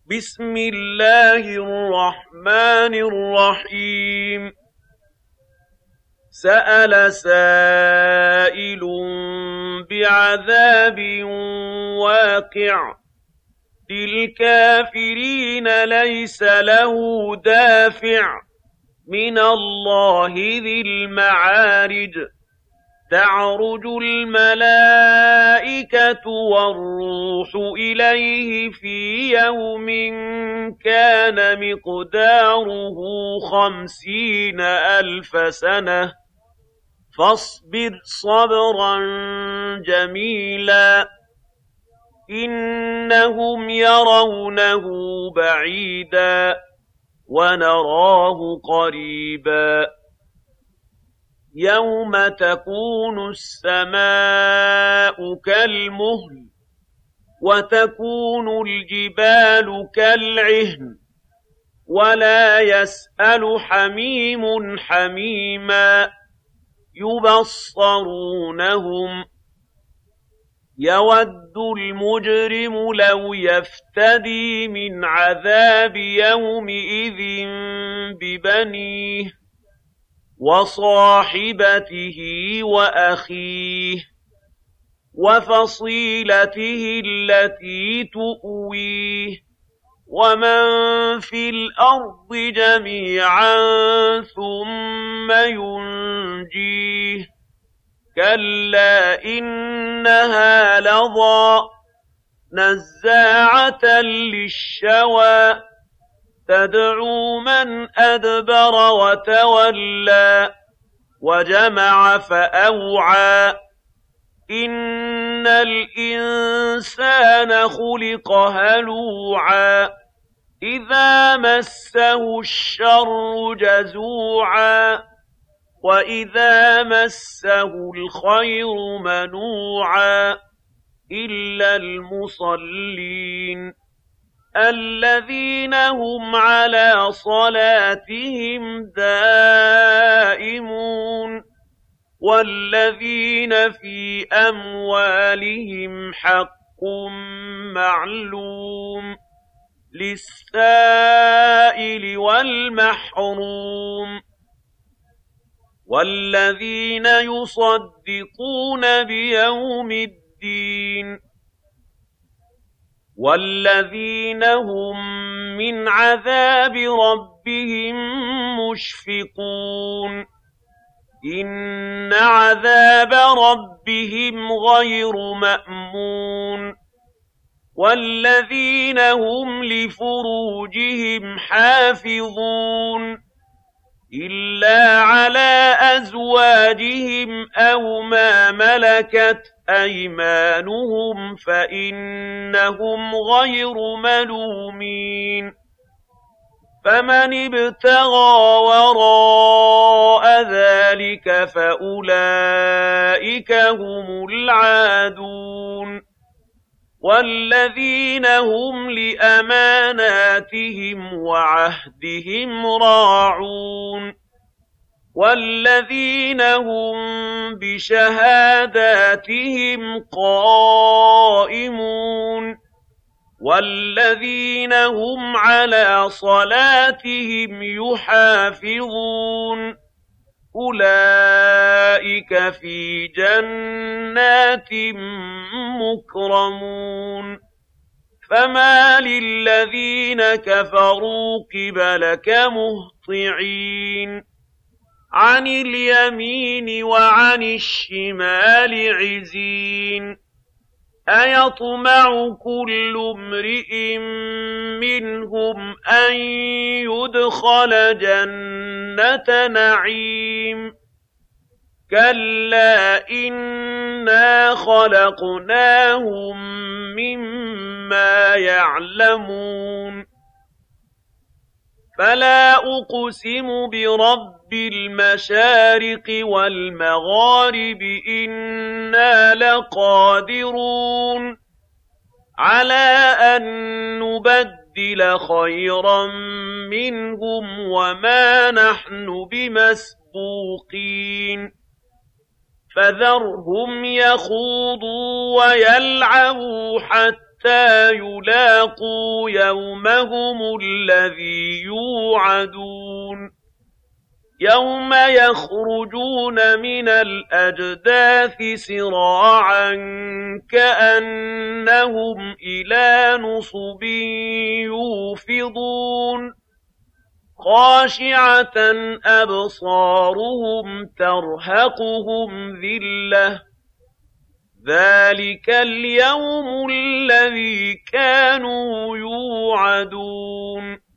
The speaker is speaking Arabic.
بسم الله الرحمن الرحيم سأل سائل بعذاب واقع للكافرين ليس له دافع من الله ذي المعارج تعرج الملائكة والروح إليه في يوم كان مقداره 50,000 سنة فاصبر صبرا جميلا إنهم يرونه بعيدا ونراه قريبا يوم تكون السماء كالمهل وتكون الجبال كالعهن ولا يسأل حميم حميما يبصرونهم يود المجرم لو يفتدي من عذاب يومئذ ببنيه وصاحبته وأخيه وفصيلته التي تؤويه ومن في الأرض جميعا ثم ينجيه كلا إنها لظى نزاعة للشوى تدعو من أدبر وتولى وجمع فأوعى إن الإنسان خلق هلوعا إذا مسه الشر جزوعا وإذا مسه الخير منوعا إلا المصلين الذين هم على صلاتهم دائمون والذين في أموالهم حق معلوم للسائل والمحروم والذين يصدقون بيوم الدين والذين هم من عذاب ربهم مشفقون إن عذاب ربهم غير مأمون والذين هم لفروجهم حافظون إلا على أزواجهم أو ما ملكت أيمانهم فإنهم غير ملومين فمن ابتغى وراء ذلك فأولئك هم العادون والذين هم لأماناتهم وعهدهم راعون والذين هم بشهاداتهم قائمون والذين هم على صلاتهم يحافظون أولئك في جنات مكرمون فما للذين كفروا قبلك مهطعين عن اليمين وعن الشمال عزين أيطمع كل امرئ منهم أن يدخل جنة نعيم كلا إنا خلقناهم مما يعلمون فلا أقسم برب المشارق والمغارب إنا لقادرون على أن نبدل خيرا منهم وما نحن بمسبوقين فذرهم يخوضوا ويلعبوا حتى حَتَّىٰ يُلَاقُوا يَوْمَهُمُ الَّذِي يُوعَدُونَ يَوْمَ يَخْرُجُونَ مِنَ الْأَجْدَاثِ سِرَاعًا كَأَنَّهُمْ إِلَىٰ نُصُبٍ يُوفِضُونَ خَاشِعَةً أَبْصَارُهُمْ تَرْهَقُهُمْ ذِلَّةٌ ذَٰلِكَ الْيَوْمُ الَّذِي كَانُوا يُوعَدُونَ